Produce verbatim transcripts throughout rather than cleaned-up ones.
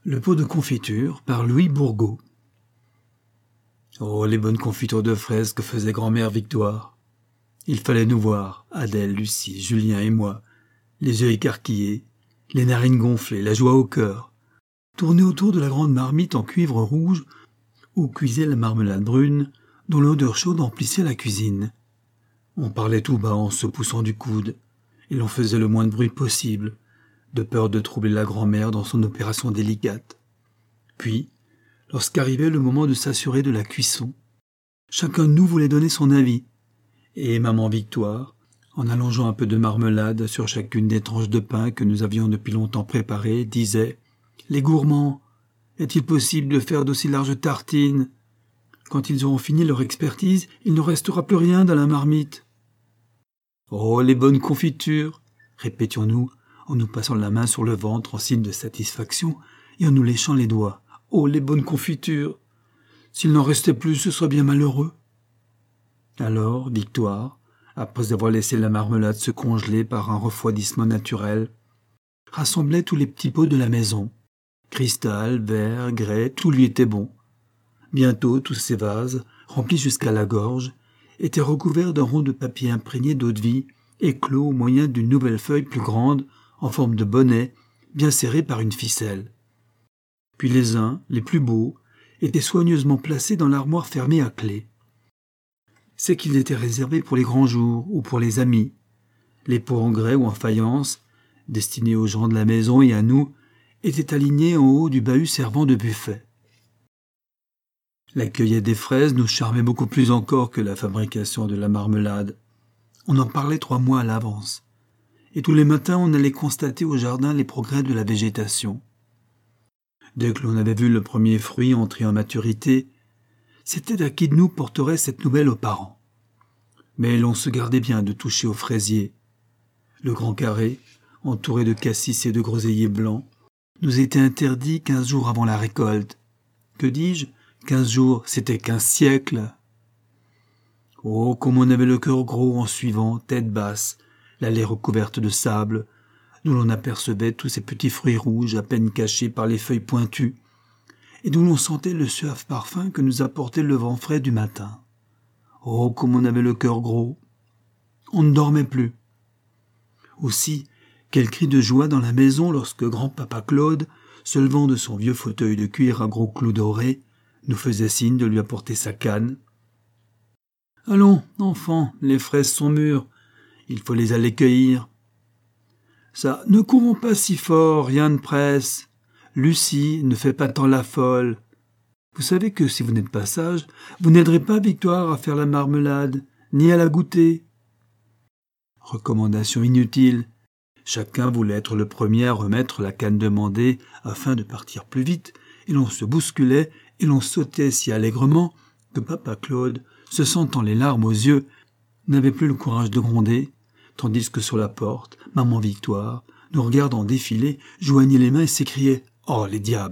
Le pot de confiture par Louis Bourgault. Oh, les bonnes confitures de fraises que faisait grand-mère Victoire. Il fallait nous voir, Adèle, Lucie, Julien et moi, les yeux écarquillés, les narines gonflées, la joie au cœur, tourner autour de la grande marmite en cuivre rouge où cuisait la marmelade brune dont l'odeur chaude emplissait la cuisine. On parlait tout bas en se poussant du coude, et l'on faisait le moins de bruit possible, de peur de troubler la grand-mère dans son opération délicate. Puis, lorsqu'arrivait le moment de s'assurer de la cuisson, chacun de nous voulait donner son avis, et maman Victoire, en allongeant un peu de marmelade sur chacune des tranches de pain que nous avions depuis longtemps préparées, disait « Les gourmands, est-il possible de faire d'aussi larges tartines ? Quand ils auront fini leur expertise, il ne restera plus rien dans la marmite. » « Oh, les bonnes confitures !» répétions-nous, en nous passant la main sur le ventre en signe de satisfaction et en nous léchant les doigts. « Oh, les bonnes confitures ! S'il n'en restait plus, ce serait bien malheureux. » Alors, Victoire, après avoir laissé la marmelade se congeler par un refroidissement naturel, rassemblait tous les petits pots de la maison. Cristal, verre, grès, tout lui était bon. Bientôt, tous ces vases, remplis jusqu'à la gorge, étaient recouverts d'un rond de papier imprégné d'eau-de-vie et clos au moyen d'une nouvelle feuille plus grande, en forme de bonnet, bien serrée par une ficelle. Puis les uns, les plus beaux, étaient soigneusement placés dans l'armoire fermée à clé. C'est qu'ils étaient réservés pour les grands jours ou pour les amis. Les pots en grès ou en faïence, destinés aux gens de la maison et à nous, étaient alignés en haut du bahut servant de buffet. La cueillette des fraises nous charmait beaucoup plus encore que la fabrication de la marmelade. On en parlait trois mois à l'avance, et tous les matins on allait constater au jardin les progrès de la végétation. Dès que l'on avait vu le premier fruit entrer en maturité, c'était à qui de nous porterait cette nouvelle aux parents. Mais l'on se gardait bien de toucher aux fraisiers. Le grand carré, entouré de cassis et de groseilliers blancs, nous était interdit quinze jours avant la récolte. Que dis-je ? Quinze jours, c'était quinze siècles. Oh, comme on avait le cœur gros en suivant, tête basse, l'allée recouverte de sable, d'où l'on apercevait tous ces petits fruits rouges à peine cachés par les feuilles pointues, et d'où l'on sentait le suave parfum que nous apportait le vent frais du matin. Oh, comme on avait le cœur gros. On ne dormait plus. Aussi, quel cri de joie dans la maison lorsque grand-papa Claude, se levant de son vieux fauteuil de cuir à gros clous dorés, nous faisait signe de lui apporter sa canne. « Allons, enfants, les fraises sont mûres, il faut les aller cueillir. »« Ça, ne courons pas si fort, rien ne presse. Lucie, ne fais pas tant la folle. Vous savez que si vous n'êtes pas sage, vous n'aiderez pas Victoire à faire la marmelade, ni à la goûter. » Recommandation inutile. Chacun voulait être le premier à remettre la canne demandée afin de partir plus vite, et l'on se bousculait et l'on sautait si allègrement que papa Claude, se sentant les larmes aux yeux, n'avait plus le courage de gronder, tandis que sur la porte, maman Victoire, nous regardant défiler, joignait les mains et s'écriait « Oh, les diables !»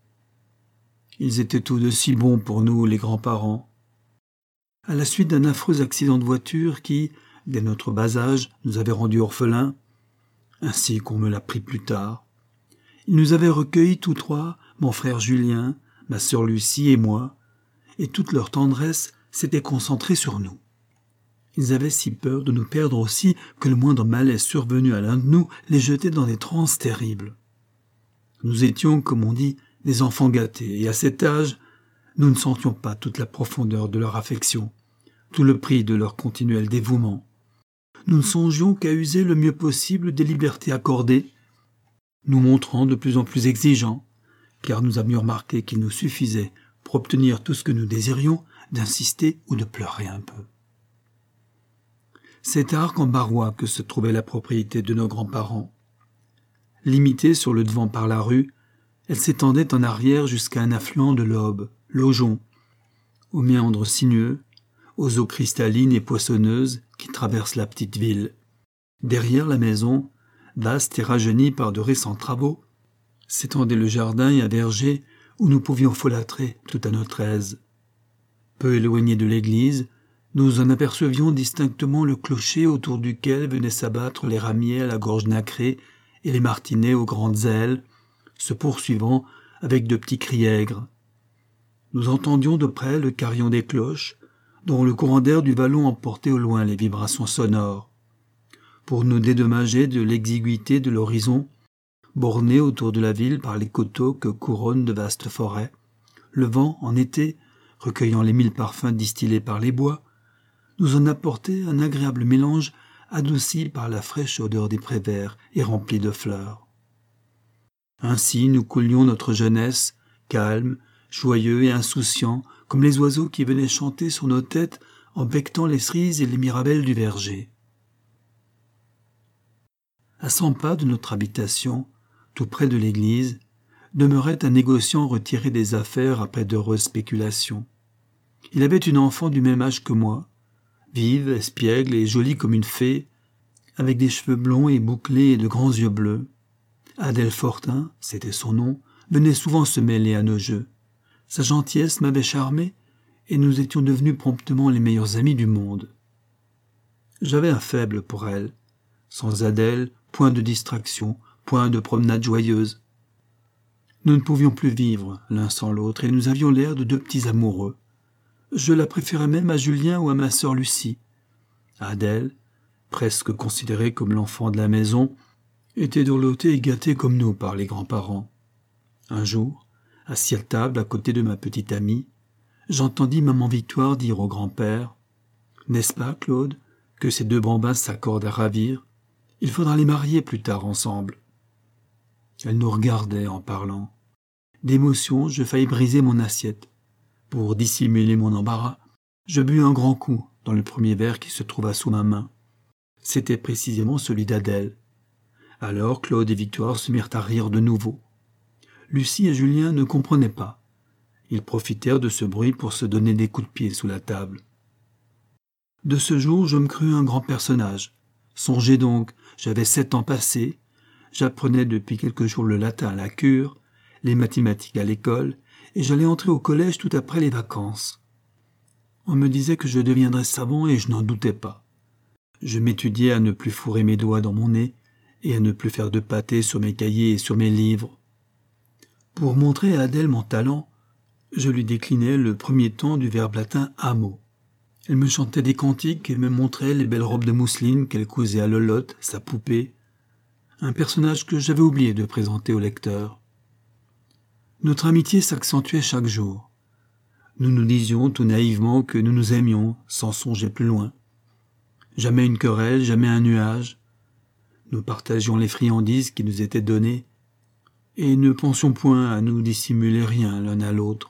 Ils étaient tous de si bons pour nous, les grands-parents. À la suite d'un affreux accident de voiture qui, dès notre bas âge, nous avait rendus orphelins, ainsi qu'on me l'apprit plus tard, ils nous avaient recueillis tous trois, mon frère Julien, ma sœur Lucie et moi, et toute leur tendresse s'était concentrée sur nous. Ils avaient si peur de nous perdre aussi que le moindre malaise survenu à l'un de nous les jetait dans des transes terribles. Nous étions, comme on dit, des enfants gâtés, et à cet âge, nous ne sentions pas toute la profondeur de leur affection, tout le prix de leur continuel dévouement. Nous ne songions qu'à user le mieux possible des libertés accordées, nous montrant de plus en plus exigeants, car nous avions remarqué qu'il nous suffisait, pour obtenir tout ce que nous désirions, d'insister ou de pleurer un peu. C'est à Arc-en-Barrois que se trouvait la propriété de nos grands-parents. Limitée sur le devant par la rue, elle s'étendait en arrière jusqu'à un affluent de l'Aube, l'Aujon, aux méandres sinueux, aux eaux cristallines et poissonneuses qui traversent la petite ville. Derrière la maison, vaste et rajeunie par de récents travaux, s'étendait le jardin et un verger où nous pouvions folâtrer tout à notre aise. Peu éloignés de l'église, nous en apercevions distinctement le clocher autour duquel venaient s'abattre les ramiers à la gorge nacrée et les martinets aux grandes ailes, se poursuivant avec de petits cris aigres. Nous entendions de près le carillon des cloches, dont le courant d'air du vallon emportait au loin les vibrations sonores. Pour nous dédommager de l'exiguïté de l'horizon, borné autour de la ville par les coteaux que couronnent de vastes forêts, le vent, en été, recueillant les mille parfums distillés par les bois, nous en apportait un agréable mélange adouci par la fraîche odeur des prés verts et remplis de fleurs. Ainsi nous coulions notre jeunesse, calme, joyeux et insouciant, comme les oiseaux qui venaient chanter sur nos têtes en becquetant les cerises et les mirabelles du verger. À cent pas de notre habitation, tout près de l'église, demeurait un négociant retiré des affaires après d'heureuses spéculations. Il avait une enfant du même âge que moi, vive, espiègle et jolie comme une fée, avec des cheveux blonds et bouclés et de grands yeux bleus. Adèle Fortin, c'était son nom, venait souvent se mêler à nos jeux. Sa gentillesse m'avait charmé, et nous étions devenus promptement les meilleurs amis du monde. J'avais un faible pour elle. Sans Adèle, point de distraction, point de promenade joyeuse. Nous ne pouvions plus vivre l'un sans l'autre, et nous avions l'air de deux petits amoureux. Je la préférais même à Julien ou à ma sœur Lucie. Adèle, presque considérée comme l'enfant de la maison, était dorlotée et gâtée comme nous par les grands-parents. Un jour, assis à table à côté de ma petite amie, j'entendis maman Victoire dire au grand-père « N'est-ce pas, Claude, que ces deux bambins s'accordent à ravir? Il faudra les marier plus tard ensemble. » Elle nous regardait en parlant. D'émotion, je faillis briser mon assiette. Pour dissimuler mon embarras, je bus un grand coup dans le premier verre qui se trouva sous ma main. C'était précisément celui d'Adèle. Alors Claude et Victoire se mirent à rire de nouveau. Lucie et Julien ne comprenaient pas. Ils profitèrent de ce bruit pour se donner des coups de pied sous la table. De ce jour, je me crus un grand personnage. Songez donc, j'avais sept ans passés, j'apprenais depuis quelques jours le latin à la cure, les mathématiques à l'école, et j'allais entrer au collège tout après les vacances. On me disait que je deviendrais savant et je n'en doutais pas. Je m'étudiais à ne plus fourrer mes doigts dans mon nez et à ne plus faire de pâté sur mes cahiers et sur mes livres. Pour montrer à Adèle mon talent, je lui déclinais le premier temps du verbe latin « amo ». Elle me chantait des cantiques et me montrait les belles robes de mousseline qu'elle cousait à Lolotte, sa poupée, un personnage que j'avais oublié de présenter au lecteur. Notre amitié s'accentuait chaque jour. Nous nous disions tout naïvement que nous nous aimions, sans songer plus loin. Jamais une querelle, jamais un nuage. Nous partagions les friandises qui nous étaient données, et ne pensions point à nous dissimuler rien l'un à l'autre.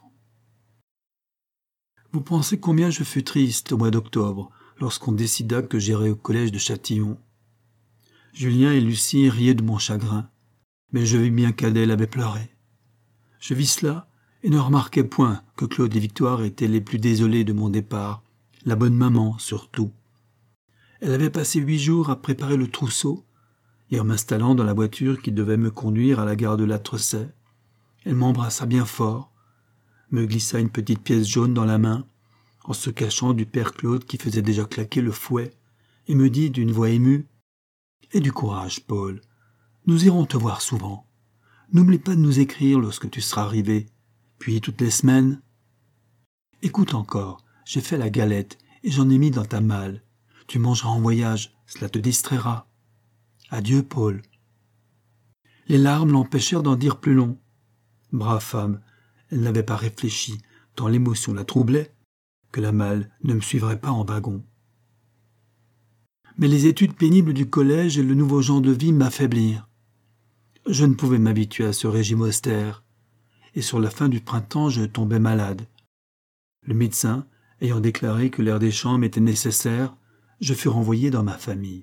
Vous pensez combien je fus triste au mois d'octobre, lorsqu'on décida que j'irais au collège de Châtillon. Julien et Lucie riaient de mon chagrin, mais je vis bien qu'Adèle avait pleuré. Je vis cela et ne remarquai point que Claude et Victoire étaient les plus désolés de mon départ, la bonne maman surtout. Elle avait passé huit jours à préparer le trousseau, et en m'installant dans la voiture qui devait me conduire à la gare de La Trecey, elle m'embrassa bien fort, me glissa une petite pièce jaune dans la main, en se cachant du père Claude qui faisait déjà claquer le fouet, et me dit d'une voix émue « Aie du courage, Paul, nous irons te voir souvent. N'oublie pas de nous écrire lorsque tu seras arrivé, puis toutes les semaines. Écoute encore, j'ai fait la galette et j'en ai mis dans ta malle. Tu mangeras en voyage, cela te distraira. Adieu, Paul. » Les larmes l'empêchèrent d'en dire plus long. Brave femme, elle n'avait pas réfléchi, tant l'émotion la troublait, que la malle ne me suivrait pas en wagon. Mais les études pénibles du collège et le nouveau genre de vie m'affaiblirent. Je ne pouvais m'habituer à ce régime austère, et sur la fin du printemps je tombais malade. Le médecin, ayant déclaré que l'air des chambres était nécessaire, je fus renvoyé dans ma famille.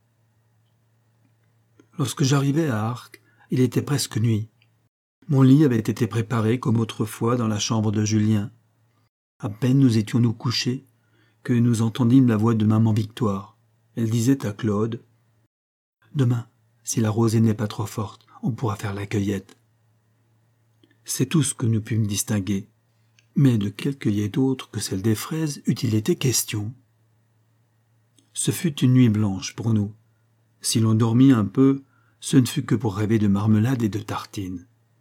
Lorsque j'arrivai à Arques, il était presque nuit. Mon lit avait été préparé comme autrefois dans la chambre de Julien. À peine nous étions-nous couchés que nous entendîmes la voix de maman Victoire. Elle disait à Claude « Demain, si la rosée n'est pas trop forte, on pourra faire la cueillette. » C'est tout ce que nous pûmes distinguer. Mais de quelle cueillette autre que celle des fraises eût-il été question? Ce fut une nuit blanche pour nous. Si l'on dormit un peu, ce ne fut que pour rêver de marmelade et de tartines.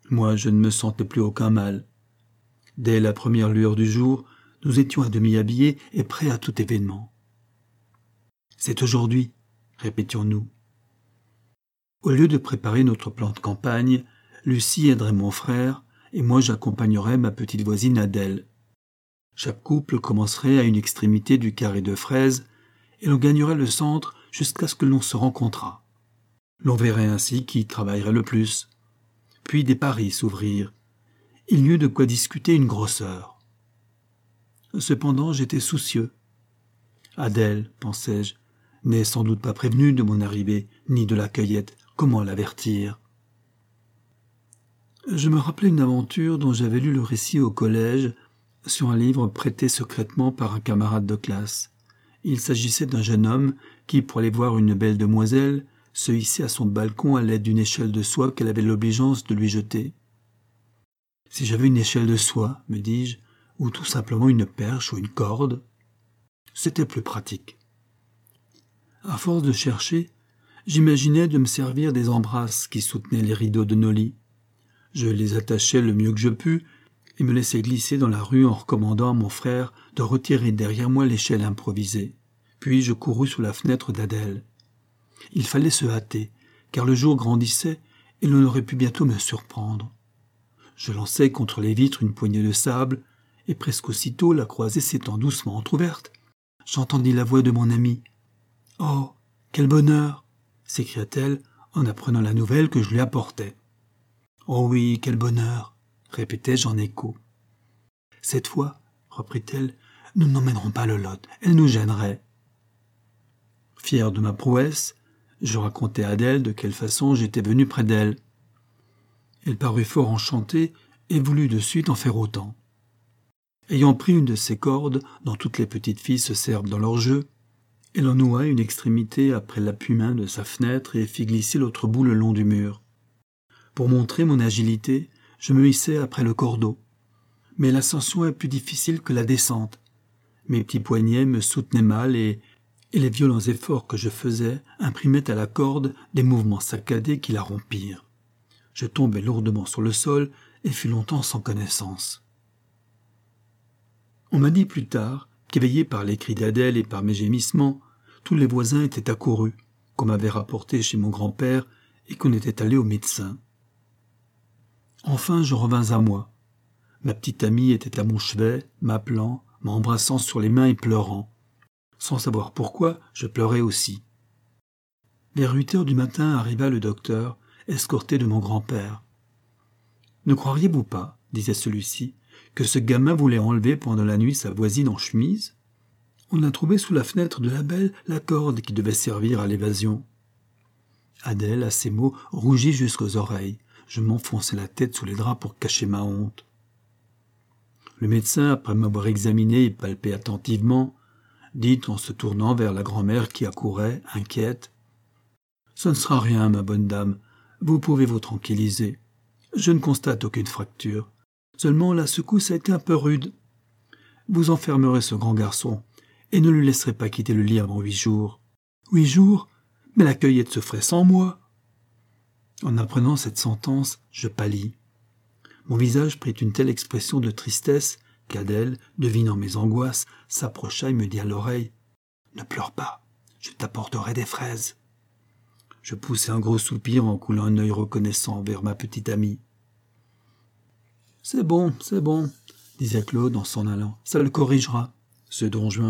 Moi, je ne me sentais plus aucun mal. Dès la première lueur du jour, nous étions à demi habillés et prêts à tout événement. « C'est aujourd'hui », répétions-nous. Au lieu de préparer notre plan de campagne, Lucie aiderait mon frère et moi j'accompagnerais ma petite voisine Adèle. Chaque couple commencerait à une extrémité du carré de fraises et l'on gagnerait le centre jusqu'à ce que l'on se rencontrât. L'on verrait ainsi qui travaillerait le plus. Puis des paris s'ouvrirent. Il y eut de quoi discuter une grosse heure. Cependant, j'étais soucieux. Adèle, pensais-je, n'est sans doute pas prévenue de mon arrivée, ni de la cueillette. Comment l'avertir ? Je me rappelais une aventure dont j'avais lu le récit au collège sur un livre prêté secrètement par un camarade de classe. Il s'agissait d'un jeune homme qui, pour aller voir une belle demoiselle, se hissait à son balcon à l'aide d'une échelle de soie qu'elle avait l'obligeance de lui jeter. « Si j'avais une échelle de soie, me dis-je, ou tout simplement une perche ou une corde, c'était plus pratique. » À force de chercher, j'imaginais de me servir des embrasses qui soutenaient les rideaux de nos lits. Je les attachais le mieux que je pus et me laissais glisser dans la rue en recommandant à mon frère de retirer derrière moi l'échelle improvisée. Puis je courus sous la fenêtre d'Adèle. Il fallait se hâter, car le jour grandissait et l'on aurait pu bientôt me surprendre. Je lançai contre les vitres une poignée de sable, et presque aussitôt, la croisée s'étant doucement entr'ouverte, j'entendis la voix de mon amie. « Oh, quel bonheur !» s'écria-t-elle en apprenant la nouvelle que je lui apportais. « Oh oui, quel bonheur !» répétai-je en écho. « Cette fois, reprit-elle, nous n'emmènerons pas Lolotte, elle nous gênerait. » Fier de ma prouesse, je racontai à Adèle de quelle façon j'étais venu près d'elle. Elle parut fort enchantée et voulut de suite en faire autant. Ayant pris une de ces cordes dont toutes les petites filles se servent dans leur jeu, elle en noua une extrémité après l'appui-main de sa fenêtre et fit glisser l'autre bout le long du mur. Pour montrer mon agilité, je me hissai après le cordeau. Mais l'ascension est plus difficile que la descente. Mes petits poignets me soutenaient mal et, et les violents efforts que je faisais imprimaient à la corde des mouvements saccadés qui la rompirent. Je tombai lourdement sur le sol et fus longtemps sans connaissance. On m'a dit plus tard qu'éveillés par les cris d'Adèle et par mes gémissements, tous les voisins étaient accourus, qu'on m'avait rapporté chez mon grand-père et qu'on était allé au médecin. Enfin, je revins à moi. Ma petite amie était à mon chevet, m'appelant, m'embrassant sur les mains et pleurant. Sans savoir pourquoi, je pleurais aussi. Vers huit heures du matin arriva le docteur, escorté de mon grand-père. « Ne croiriez-vous pas, disait celui-ci, que ce gamin voulait enlever pendant la nuit sa voisine en chemise ? On a trouvé sous la fenêtre de la belle la corde qui devait servir à l'évasion. » Adèle, à ces mots, rougit jusqu'aux oreilles. Je m'enfonçai la tête sous les draps pour cacher ma honte. Le médecin, après m'avoir examiné et palpé attentivement, dit en se tournant vers la grand-mère qui accourait, inquiète, « Ce ne sera rien, ma bonne dame, vous pouvez vous tranquilliser. Je ne constate aucune fracture. Seulement la secousse a été un peu rude. Vous enfermerez ce grand garçon et ne le laisserez pas quitter le lit avant huit jours. Huit jours ? Mais la cueillette se ferait sans moi. » En apprenant cette sentence, je pâlis. Mon visage prit une telle expression de tristesse qu'Adèle, devinant mes angoisses, s'approcha et me dit à l'oreille « Ne pleure pas, je t'apporterai des fraises. » Je poussai un gros soupir en coulant un œil reconnaissant vers ma petite amie. « C'est bon, c'est bon, » disait Claude en s'en allant. « Ça le corrigera, ce Don Juan. »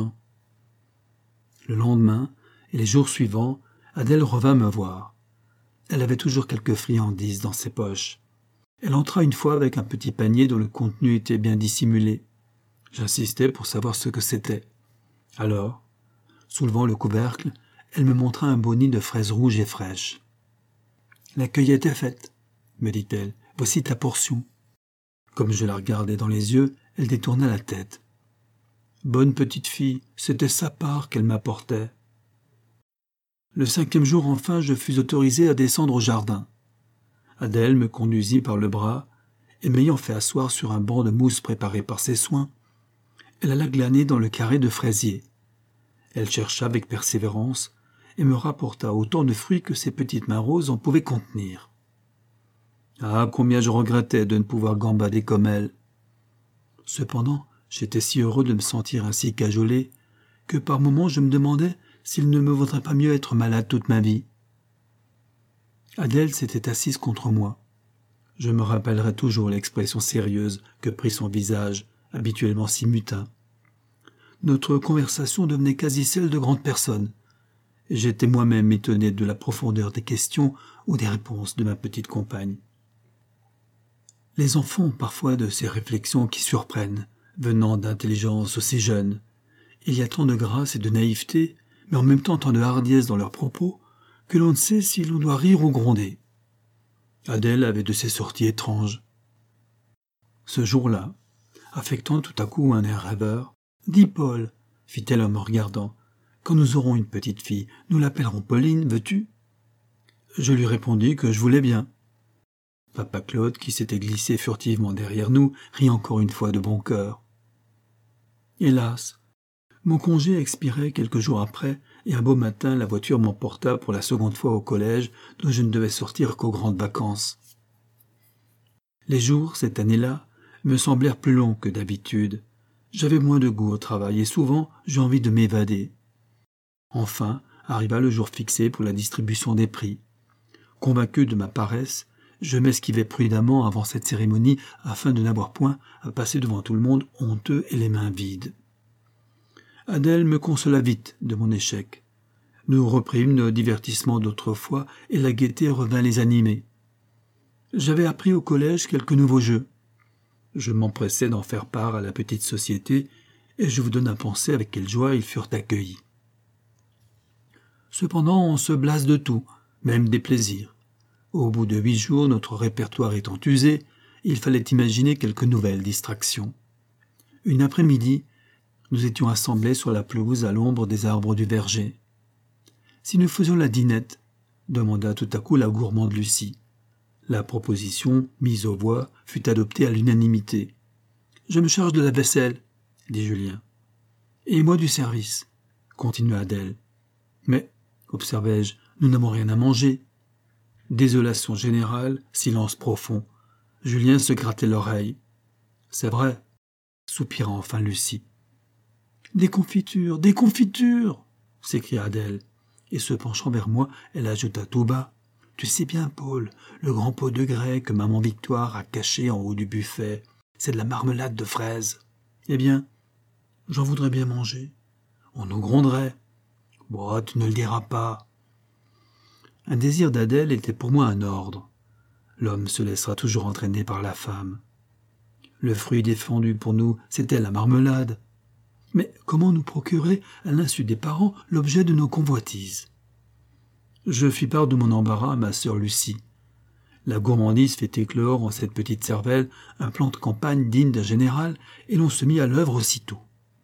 Le lendemain et les jours suivants, Adèle revint me voir. Elle avait toujours quelques friandises dans ses poches. Elle entra une fois avec un petit panier dont le contenu était bien dissimulé. J'insistai pour savoir ce que c'était. Alors, soulevant le couvercle, elle me montra un boni de fraises rouges et fraîches. « La cueillette est faite, » me dit-elle. « Voici ta portion. » Comme je la regardais dans les yeux, elle détourna la tête. Bonne petite fille, c'était sa part qu'elle m'apportait. Le cinquième jour, enfin, je fus autorisé à descendre au jardin. Adèle me conduisit par le bras, et m'ayant fait asseoir sur un banc de mousse préparé par ses soins, elle alla glaner dans le carré de fraisiers. Elle chercha avec persévérance et me rapporta autant de fruits que ses petites mains roses en pouvaient contenir. Ah, combien je regrettais de ne pouvoir gambader comme elle. Cependant, j'étais si heureux de me sentir ainsi cajolé que par moments je me demandais s'il ne me vaudrait pas mieux être malade toute ma vie. Adèle s'était assise contre moi. Je me rappellerai toujours l'expression sérieuse que prit son visage, habituellement si mutin. Notre conversation devenait quasi celle de grandes personnes. J'étais moi-même étonné de la profondeur des questions ou des réponses de ma petite compagne. Les enfants ont parfois de ces réflexions qui surprennent, venant d'intelligences aussi jeunes. Il y a tant de grâce et de naïveté, mais en même temps tant de hardiesse dans leurs propos, que l'on ne sait si l'on doit rire ou gronder. Adèle avait de ces sorties étranges. Ce jour-là, affectant tout à coup un air rêveur, « Dis, Paul, fit-elle en me regardant, quand nous aurons une petite fille, nous l'appellerons Pauline, veux-tu » Je lui répondis que je voulais bien. Papa Claude, qui s'était glissé furtivement derrière nous, rit encore une fois de bon cœur. Hélas, mon congé expirait quelques jours après, et un beau matin, la voiture m'emporta pour la seconde fois au collège, dont je ne devais sortir qu'aux grandes vacances. Les jours, cette année-là, me semblèrent plus longs que d'habitude. J'avais moins de goût au travail, et souvent, j'eus envie de m'évader. Enfin, arriva le jour fixé pour la distribution des prix. Convaincu de ma paresse, je m'esquivai prudemment avant cette cérémonie afin de n'avoir point à passer devant tout le monde honteux et les mains vides. Adèle me consola vite de mon échec. Nous reprîmes nos divertissements d'autrefois et la gaieté revint les animer. J'avais appris au collège quelques nouveaux jeux. Je m'empressai d'en faire part à la petite société et je vous donne à penser avec quelle joie ils furent accueillis. Cependant, on se blasse de tout, même des plaisirs. Au bout de huit jours, notre répertoire étant usé, il fallait imaginer quelques nouvelles distractions. Une après-midi, nous étions assemblés sur la pelouse à l'ombre des arbres du verger. « Si nous faisions la dînette ?» demanda tout à coup la gourmande Lucie. La proposition, mise aux voix, fut adoptée à l'unanimité. « Je me charge de la vaisselle, » dit Julien. « Et moi du service, » continua Adèle. « Mais, observai-je, nous n'avons rien à manger. » Désolation générale, silence profond. Julien se grattait l'oreille. « C'est vrai, » soupira enfin Lucie. « Des confitures, des confitures !» s'écria Adèle, et se penchant vers moi, elle ajouta tout bas. « Tu sais bien, Paul, le grand pot de grès que maman Victoire a caché en haut du buffet, c'est de la marmelade de fraises. Eh bien, j'en voudrais bien manger. On nous gronderait. Bon, tu ne le diras pas. » Un désir d'Adèle était pour moi un ordre. L'homme se laissera toujours entraîner par la femme. Le fruit défendu pour nous, c'était la marmelade. Mais comment nous procurer, à l'insu des parents, l'objet de nos convoitises? Je fis part de mon embarras à ma sœur Lucie. La gourmandise fait éclore en cette petite cervelle un plan de campagne digne d'un général, et l'on se mit à l'œuvre aussitôt.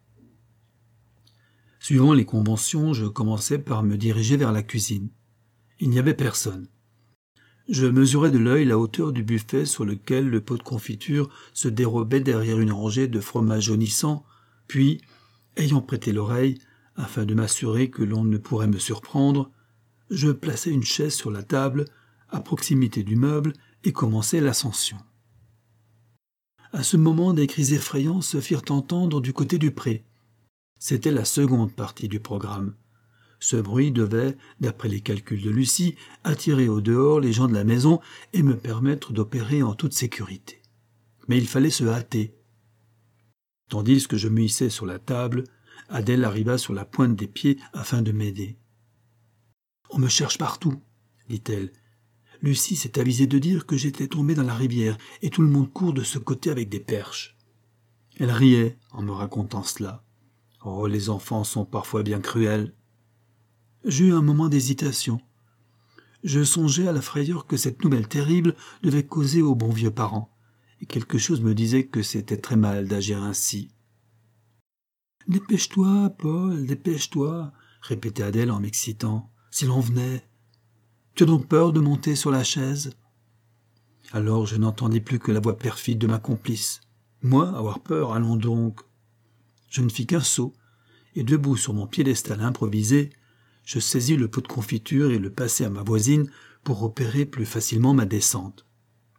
Suivant les conventions, je commençai par me diriger vers la cuisine. Il n'y avait personne. Je mesurai de l'œil la hauteur du buffet sur lequel le pot de confiture se dérobait derrière une rangée de fromages jaunissants, puis, ayant prêté l'oreille, afin de m'assurer que l'on ne pourrait me surprendre, je plaçai une chaise sur la table, à proximité du meuble, et commençai l'ascension. À ce moment, des cris effrayants se firent entendre du côté du pré. C'était la seconde partie du programme. Ce bruit devait, d'après les calculs de Lucie, attirer au dehors les gens de la maison et me permettre d'opérer en toute sécurité. Mais il fallait se hâter. Tandis que je me hissais sur la table, Adèle arriva sur la pointe des pieds afin de m'aider. « On me cherche partout, » dit-elle. « Lucie s'est avisée de dire que j'étais tombé dans la rivière et tout le monde court de ce côté avec des perches. » Elle riait en me racontant cela. Oh, les enfants sont parfois bien cruels. J'eus un moment d'hésitation. Je songeais à la frayeur que cette nouvelle terrible devait causer aux bons vieux parents, et quelque chose me disait que c'était très mal d'agir ainsi. « Dépêche-toi, Paul, dépêche-toi » répétait Adèle en m'excitant. « Si l'on venait. Tu as donc peur de monter sur la chaise ?» Alors je n'entendis plus que la voix perfide de ma complice. « Moi, avoir peur, allons donc !» Je ne fis qu'un saut, et debout sur mon piédestal improvisé, je saisis le pot de confiture et le passai à ma voisine pour opérer plus facilement ma descente.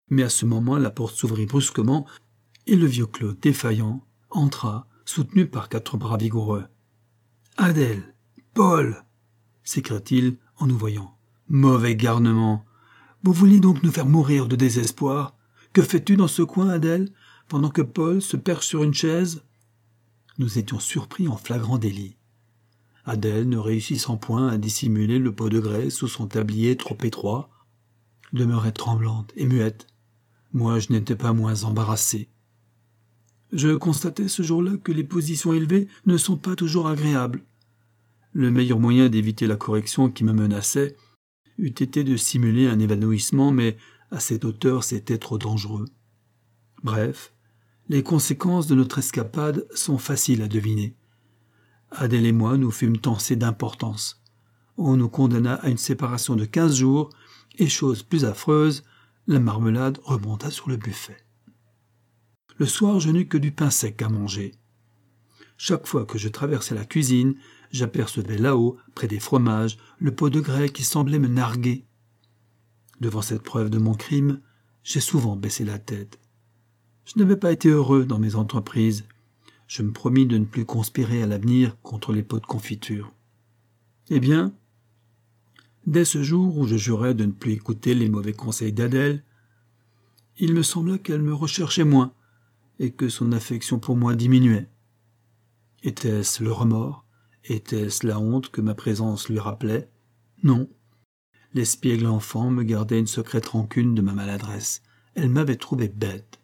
Mais à ce moment, la porte s'ouvrit brusquement et le vieux Claude, défaillant, entra, soutenu par quatre bras vigoureux. « Adèle, Paul !» s'écria-t-il en nous voyant. « Mauvais garnement! Vous vouliez donc nous faire mourir de désespoir? Que fais-tu dans ce coin, Adèle, pendant que Paul se perche sur une chaise ?» Nous étions surpris en flagrant délit. Adèle, ne réussissant point à dissimuler le pot de graisse sous son tablier trop étroit, demeurait tremblante et muette. Moi, je n'étais pas moins embarrassé. Je constatais ce jour-là que les positions élevées ne sont pas toujours agréables. Le meilleur moyen d'éviter la correction qui me menaçait eût été de simuler un évanouissement, mais à cette hauteur c'était trop dangereux. Bref, les conséquences de notre escapade sont faciles à deviner. Adèle et moi nous fûmes tancés d'importance. On nous condamna à une séparation de quinze jours, et chose plus affreuse, la marmelade remonta sur le buffet. Le soir, je n'eus que du pain sec à manger. Chaque fois que je traversais la cuisine, j'apercevais là-haut, près des fromages, le pot de grès qui semblait me narguer. Devant cette preuve de mon crime, j'ai souvent baissé la tête. Je n'avais pas été heureux dans mes entreprises. Je me promis de ne plus conspirer à l'avenir contre les pots de confiture. Eh bien, dès ce jour où je jurais de ne plus écouter les mauvais conseils d'Adèle, il me sembla qu'elle me recherchait moins et que son affection pour moi diminuait. Était-ce le remords? Était-ce la honte que ma présence lui rappelait? Non. L'espiègle enfant me gardait une secrète rancune de ma maladresse. Elle m'avait trouvé bête.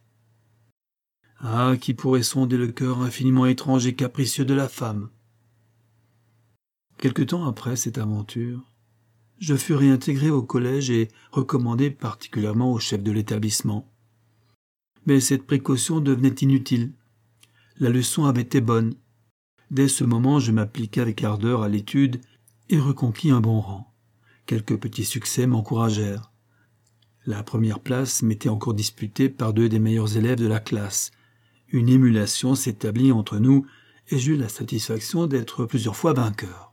Ah, qui pourrait sonder le cœur infiniment étrange et capricieux de la femme? Quelque temps après cette aventure, je fus réintégré au collège et recommandé particulièrement au chef de l'établissement. Mais cette précaution devenait inutile. La leçon avait été bonne. Dès ce moment, je m'appliquai avec ardeur à l'étude et reconquis un bon rang. Quelques petits succès m'encouragèrent. La première place m'était encore disputée par deux des meilleurs élèves de la classe. Une émulation s'établit entre nous et j'eus la satisfaction d'être plusieurs fois vainqueur.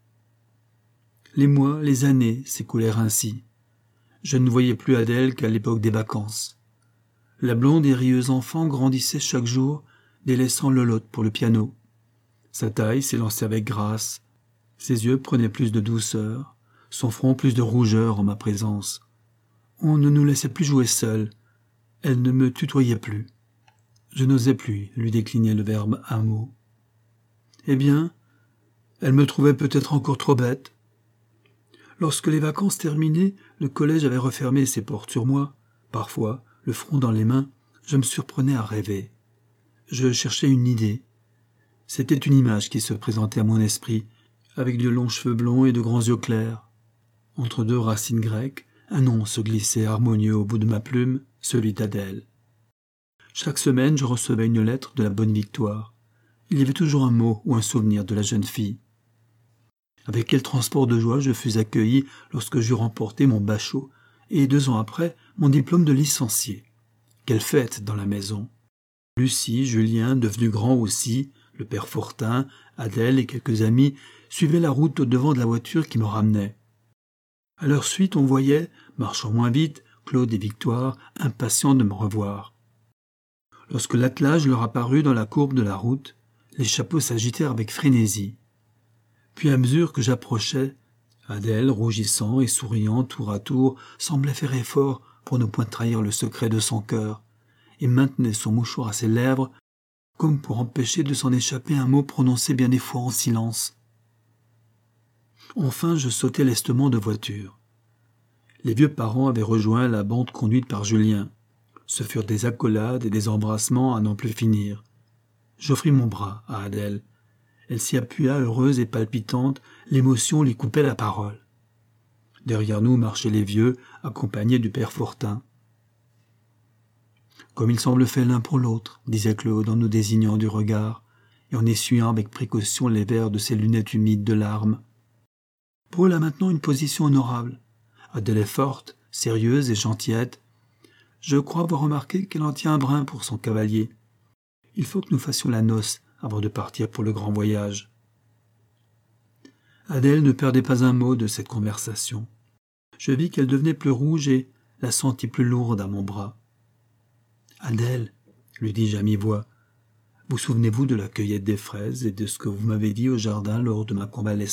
Les mois, les années s'écoulèrent ainsi. Je ne voyais plus Adèle qu'à l'époque des vacances. La blonde et rieuse enfant grandissait chaque jour, délaissant Lolotte pour le piano. Sa taille s'élançait avec grâce, ses yeux prenaient plus de douceur, son front plus de rougeur en ma présence. On ne nous laissait plus jouer seuls, elle ne me tutoyait plus. Je n'osais plus lui décliner le verbe un mot. Eh bien, elle me trouvait peut-être encore trop bête. Lorsque les vacances terminaient, le collège avait refermé ses portes sur moi. Parfois, le front dans les mains, je me surprenais à rêver. Je cherchais une idée. C'était une image qui se présentait à mon esprit, avec de longs cheveux blonds et de grands yeux clairs. Entre deux racines grecques, un nom se glissait harmonieux au bout de ma plume, celui d'Adèle. Chaque semaine, je recevais une lettre de la bonne Victoire. Il y avait toujours un mot ou un souvenir de la jeune fille. Avec quel transport de joie je fus accueilli lorsque j'eus remporté mon bachot et deux ans après mon diplôme de licencié. Quelle fête dans la maison! Lucie, Julien, devenu grand aussi, le père Fortin, Adèle et quelques amis suivaient la route au-devant de la voiture qui me ramenait. À leur suite, on voyait, marchant moins vite, Claude et Victoire, impatients de me revoir. Lorsque l'attelage leur apparut dans la courbe de la route, les chapeaux s'agitèrent avec frénésie. Puis à mesure que j'approchais, Adèle, rougissant et souriant tour à tour, semblait faire effort pour ne point trahir le secret de son cœur, et maintenait son mouchoir à ses lèvres, comme pour empêcher de s'en échapper un mot prononcé bien des fois en silence. Enfin, je sautai lestement de voiture. Les vieux parents avaient rejoint la bande conduite par Julien. Ce furent des accolades et des embrassements à n'en plus finir. J'offris mon bras à Adèle. Elle s'y appuya, heureuse et palpitante, l'émotion lui coupait la parole. Derrière nous marchaient les vieux, accompagnés du père Fortin. « Comme ils semblent faits l'un pour l'autre, » disait Claude en nous désignant du regard, et en essuyant avec précaution les verres de ses lunettes humides de larmes. Paul a maintenant une position honorable. Adèle est forte, sérieuse et gentillette. Je crois avoir remarqué qu'elle en tient un brin pour son cavalier. Il faut que nous fassions la noce avant de partir pour le grand voyage. Adèle ne perdait pas un mot de cette conversation. Je vis qu'elle devenait plus rouge et, la sentit plus lourde à mon bras. « Adèle, lui dis-je à mi-voix, vous souvenez-vous de la cueillette des fraises et de ce que vous m'avez dit au jardin lors de ma convalescence ?»«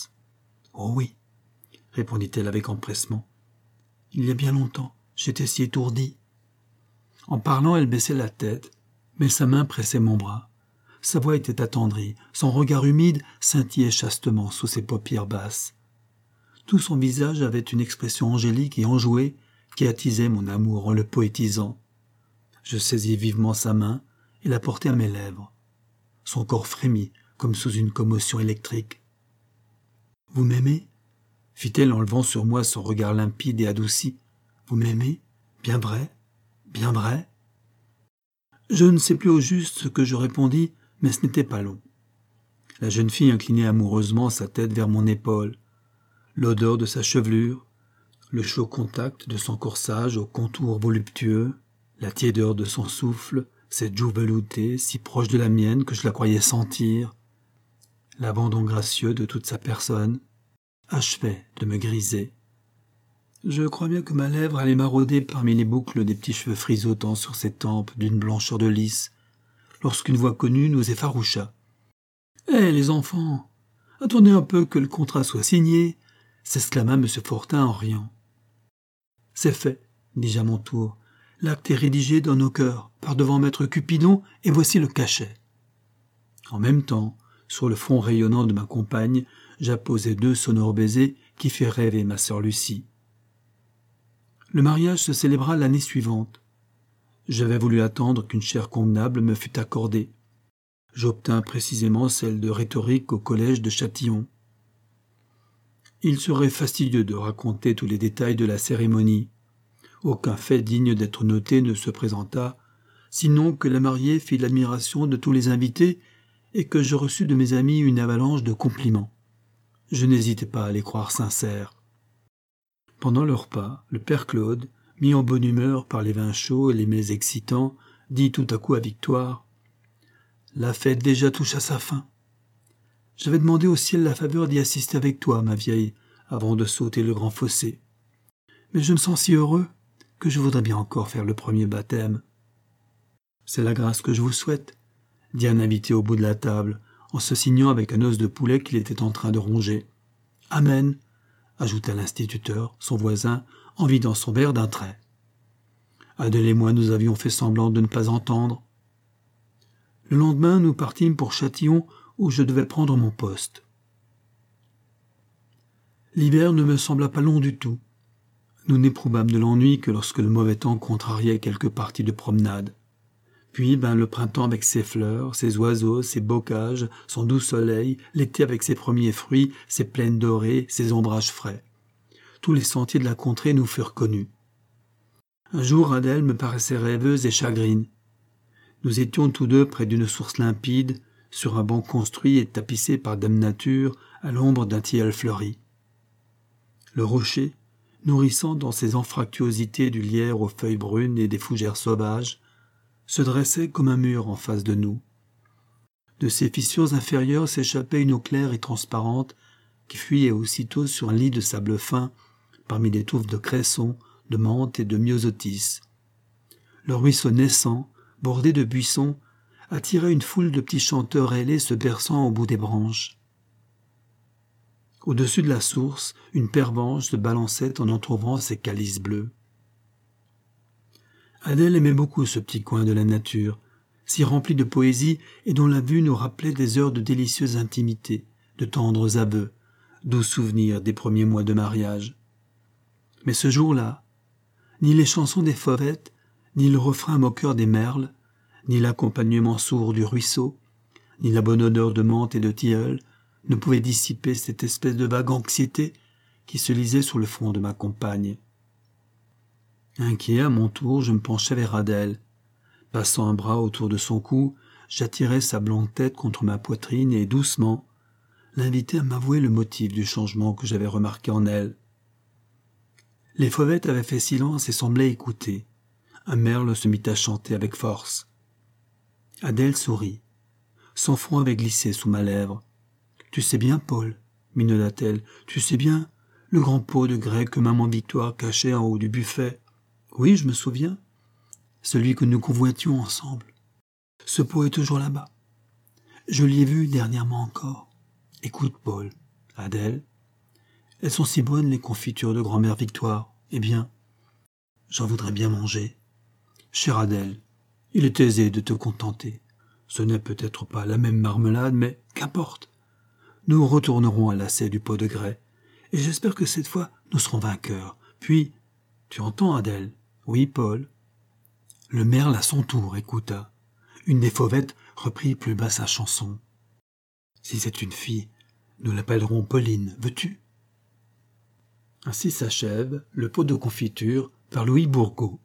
Oh oui, répondit-elle avec empressement. Il y a bien longtemps, j'étais si étourdie. » En parlant, elle baissait la tête, mais sa main pressait mon bras. Sa voix était attendrie, son regard humide scintillait chastement sous ses paupières basses. Tout son visage avait une expression angélique et enjouée qui attisait mon amour en le poétisant. Je saisis vivement sa main et la portai à mes lèvres. Son corps frémit comme sous une commotion électrique. « Vous m'aimez ?» fit-elle en levant sur moi son regard limpide et adouci. « Vous m'aimez ? Bien vrai ? Bien vrai ?» Je ne sais plus au juste ce que je répondis, mais ce n'était pas long. La jeune fille inclinait amoureusement sa tête vers mon épaule. L'odeur de sa chevelure, le chaud contact de son corsage aux contours voluptueux, la tiédeur de son souffle, cette joue veloutée, si proche de la mienne que je la croyais sentir, l'abandon gracieux de toute sa personne, achevaient de me griser. Je crois bien que ma lèvre allait marauder parmi les boucles des petits cheveux frisottant sur ses tempes d'une blancheur de lys, lorsqu'une voix connue nous effaroucha. « Hé, les enfants, attendez un peu que le contrat soit signé !» s'exclama M. Fortin en riant. « C'est fait, dis-je à mon tour. L'acte est rédigé dans nos cœurs, par devant maître Cupidon, et voici le cachet. » En même temps, sur le front rayonnant de ma compagne, j'apposai deux sonores baisers qui firent rêver ma sœur Lucie. Le mariage se célébra l'année suivante. J'avais voulu attendre qu'une chaire convenable me fût accordée. J'obtins précisément celle de rhétorique au collège de Châtillon. Il serait fastidieux de raconter tous les détails de la cérémonie. Aucun fait digne d'être noté ne se présenta, sinon que la mariée fit l'admiration de tous les invités et que je reçus de mes amis une avalanche de compliments. Je n'hésitais pas à les croire sincères. Pendant le repas, le père Claude, mis en bonne humeur par les vins chauds et les mets excitants, dit tout à coup à Victoire « La fête déjà touche à sa fin. J'avais demandé au ciel la faveur d'y assister avec toi, ma vieille, avant de sauter le grand fossé. Mais je me sens si heureux que je voudrais bien encore faire le premier baptême. »« C'est la grâce que je vous souhaite, » dit un invité au bout de la table, en se signant avec un os de poulet qu'il était en train de ronger. « Amen !» ajouta l'instituteur, son voisin, en vidant son verre d'un trait. Adèle et moi nous avions fait semblant de ne pas entendre. Le lendemain, nous partîmes pour Châtillon, où je devais prendre mon poste. L'hiver ne me sembla pas long du tout. Nous n'éprouvâmes de l'ennui que lorsque le mauvais temps contrariait quelques parties de promenade. Puis vint le printemps avec ses fleurs, ses oiseaux, ses bocages, son doux soleil, l'été avec ses premiers fruits, ses plaines dorées, ses ombrages frais. Tous les sentiers de la contrée nous furent connus. Un jour, Adèle me paraissait rêveuse et chagrine. Nous étions tous deux près d'une source limpide, sur un banc construit et tapissé par Dame Nature, à l'ombre d'un tilleul fleuri. Le rocher, nourrissant dans ses anfractuosités du lierre aux feuilles brunes et des fougères sauvages, se dressait comme un mur en face de nous. De ses fissures inférieures s'échappait une eau claire et transparente qui fuyait aussitôt sur un lit de sable fin, parmi des touffes de cresson, de menthe et de myosotis. Le ruisseau naissant, bordé de buissons, attirait une foule de petits chanteurs ailés se berçant au bout des branches. Au-dessus de la source, une pervenche se balançait en entr'ouvrant ses calices bleus. Adèle aimait beaucoup ce petit coin de la nature, si rempli de poésie et dont la vue nous rappelait des heures de délicieuse intimité, de tendres aveux, doux souvenirs des premiers mois de mariage. Mais ce jour-là, ni les chansons des fauvettes, ni le refrain moqueur des merles, ni l'accompagnement sourd du ruisseau, ni la bonne odeur de menthe et de tilleul ne pouvaient dissiper cette espèce de vague anxiété qui se lisait sur le front de ma compagne. Inquiet à mon tour, je me penchai vers Adèle. Passant un bras autour de son cou, j'attirai sa blonde tête contre ma poitrine et, doucement, l'invitai à m'avouer le motif du changement que j'avais remarqué en elle. Les fauvettes avaient fait silence et semblaient écouter. Un merle se mit à chanter avec force. Adèle sourit. Son front avait glissé sous ma lèvre. « Tu sais bien, Paul, minauda-t-elle, tu sais bien, le grand pot de grec que maman Victoire cachait en haut du buffet. Oui, je me souviens. Celui que nous convoitions ensemble. Ce pot est toujours là-bas. Je l'y ai vu dernièrement encore. Écoute, Paul, Adèle, elles sont si bonnes les confitures de grand-mère Victoire. Eh bien, j'en voudrais bien manger. Chère Adèle, il est aisé de te contenter. Ce n'est peut-être pas la même marmelade, mais qu'importe. Nous retournerons à l'asset du pot de grès, et j'espère que cette fois nous serons vainqueurs. Puis, tu entends, Adèle? Oui, Paul. Le merle à son tour écouta. Une des fauvettes reprit plus bas sa chanson. Si c'est une fille, nous l'appellerons Pauline, veux-tu? Ainsi s'achève le pot de confiture par Louis Bourgault.